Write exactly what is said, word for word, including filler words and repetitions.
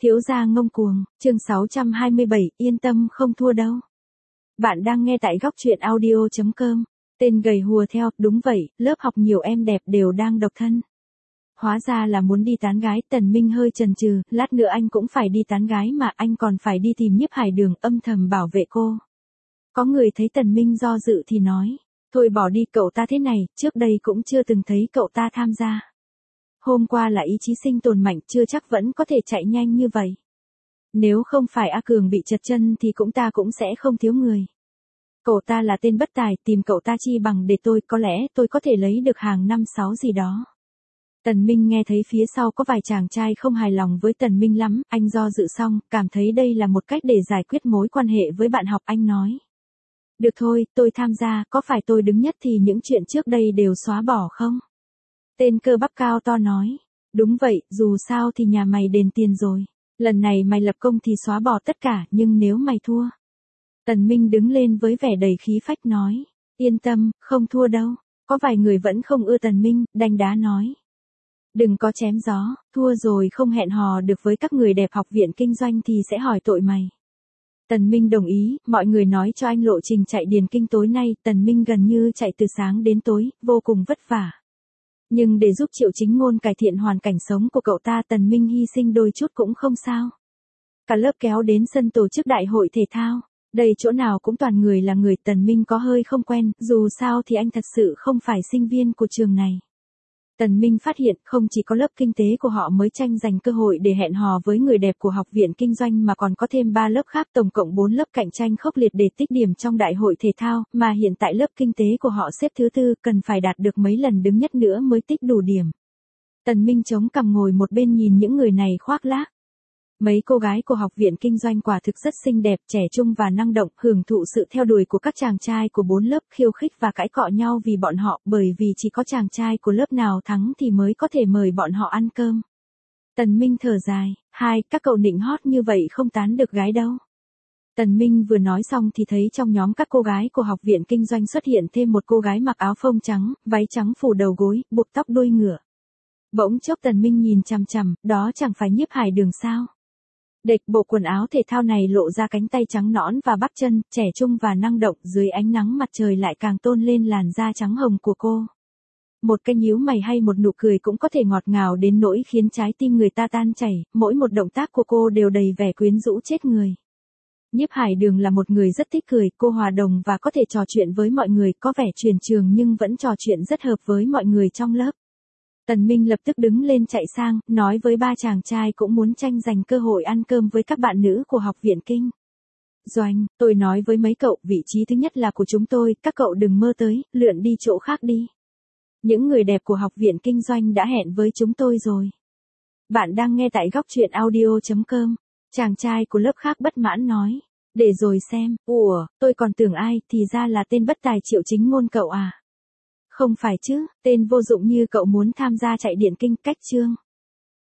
Thiếu gia ngông cuồng, chương sáu trăm hai mươi bảy, yên tâm không thua đâu. Bạn đang nghe tại góc truyện audio chấm com. Tên gầy hùa theo, đúng vậy, lớp học nhiều em đẹp đều đang độc thân. Hóa ra là muốn đi tán gái, Tần Minh hơi chần chừ, lát nữa anh cũng phải đi tán gái mà anh còn phải đi tìm Nhiếp Hải Đường âm thầm bảo vệ cô. Có người thấy Tần Minh do dự thì nói, thôi bỏ đi, cậu ta thế này, trước đây cũng chưa từng thấy cậu ta tham gia. Hôm qua là ý chí sinh tồn mạnh, chưa chắc vẫn có thể chạy nhanh như vậy. Nếu không phải A Cường bị trật chân thì cũng ta cũng sẽ không thiếu người. Cậu ta là tên bất tài, tìm cậu ta chi bằng để tôi, có lẽ tôi có thể lấy được hàng năm sáu gì đó. Tần Minh nghe thấy phía sau có vài chàng trai không hài lòng với Tần Minh lắm, anh do dự xong, cảm thấy đây là một cách để giải quyết mối quan hệ với bạn học, anh nói. Được thôi, tôi tham gia, có phải tôi đứng nhất thì những chuyện trước đây đều xóa bỏ không? Tên cơ bắp cao to nói, đúng vậy, dù sao thì nhà mày đền tiền rồi. Lần này mày lập công thì xóa bỏ tất cả, nhưng nếu mày thua. Tần Minh đứng lên với vẻ đầy khí phách nói, yên tâm, không thua đâu. Có vài người vẫn không ưa Tần Minh, đanh đá nói. Đừng có chém gió, thua rồi không hẹn hò được với các người đẹp học viện kinh doanh thì sẽ hỏi tội mày. Tần Minh đồng ý, mọi người nói cho anh lộ trình chạy điền kinh tối nay, Tần Minh gần như chạy từ sáng đến tối, vô cùng vất vả. Nhưng để giúp Triệu Chính Ngôn cải thiện hoàn cảnh sống của cậu ta, Tần Minh hy sinh đôi chút cũng không sao. Cả lớp kéo đến sân tổ chức đại hội thể thao. Đây chỗ nào cũng toàn người là người, Tần Minh có hơi không quen, dù sao thì anh thật sự không phải sinh viên của trường này. Tần Minh phát hiện không chỉ có lớp kinh tế của họ mới tranh giành cơ hội để hẹn hò với người đẹp của học viện kinh doanh mà còn có thêm ba lớp khác, tổng cộng bốn lớp cạnh tranh khốc liệt để tích điểm trong đại hội thể thao, mà hiện tại lớp kinh tế của họ xếp thứ tư, cần phải đạt được mấy lần đứng nhất nữa mới tích đủ điểm. Tần Minh chống cằm ngồi một bên nhìn những người này khoác lác. Mấy cô gái của học viện kinh doanh quả thực rất xinh đẹp, trẻ trung và năng động, hưởng thụ sự theo đuổi của các chàng trai của bốn lớp, khiêu khích và cãi cọ nhau vì bọn họ, bởi vì chỉ có chàng trai của lớp nào thắng thì mới có thể mời bọn họ ăn cơm. Tần Minh thở dài, hai, các cậu nịnh hót như vậy không tán được gái đâu. Tần Minh vừa nói xong thì thấy trong nhóm các cô gái của học viện kinh doanh xuất hiện thêm một cô gái mặc áo phông trắng, váy trắng phủ đầu gối, buộc tóc đuôi ngựa. Bỗng chốc Tần Minh nhìn chằm chằm, đó chẳng phải Nhiếp Hải Đường sao? Đệch bộ quần áo thể thao này lộ ra cánh tay trắng nõn và bắp chân, trẻ trung và năng động, dưới ánh nắng mặt trời lại càng tôn lên làn da trắng hồng của cô. Một cái nhíu mày hay một nụ cười cũng có thể ngọt ngào đến nỗi khiến trái tim người ta tan chảy, mỗi một động tác của cô đều đầy vẻ quyến rũ chết người. Nhiếp Hải Đường là một người rất thích cười, cô hòa đồng và có thể trò chuyện với mọi người, có vẻ truyền trường nhưng vẫn trò chuyện rất hợp với mọi người trong lớp. Tần Minh lập tức đứng lên chạy sang, nói với ba chàng trai cũng muốn tranh giành cơ hội ăn cơm với các bạn nữ của học viện kinh doanh, tôi nói với mấy cậu, vị trí thứ nhất là của chúng tôi, các cậu đừng mơ tới, lượn đi chỗ khác đi. Những người đẹp của học viện kinh doanh đã hẹn với chúng tôi rồi. Bạn đang nghe tại góc truyện audio chấm com. Chàng trai của lớp khác bất mãn nói, để rồi xem, ủa, tôi còn tưởng ai, thì ra là tên bất tài Triệu Chính Ngôn cậu à. Không phải chứ, tên vô dụng như cậu muốn tham gia chạy điện kinh, cách chương.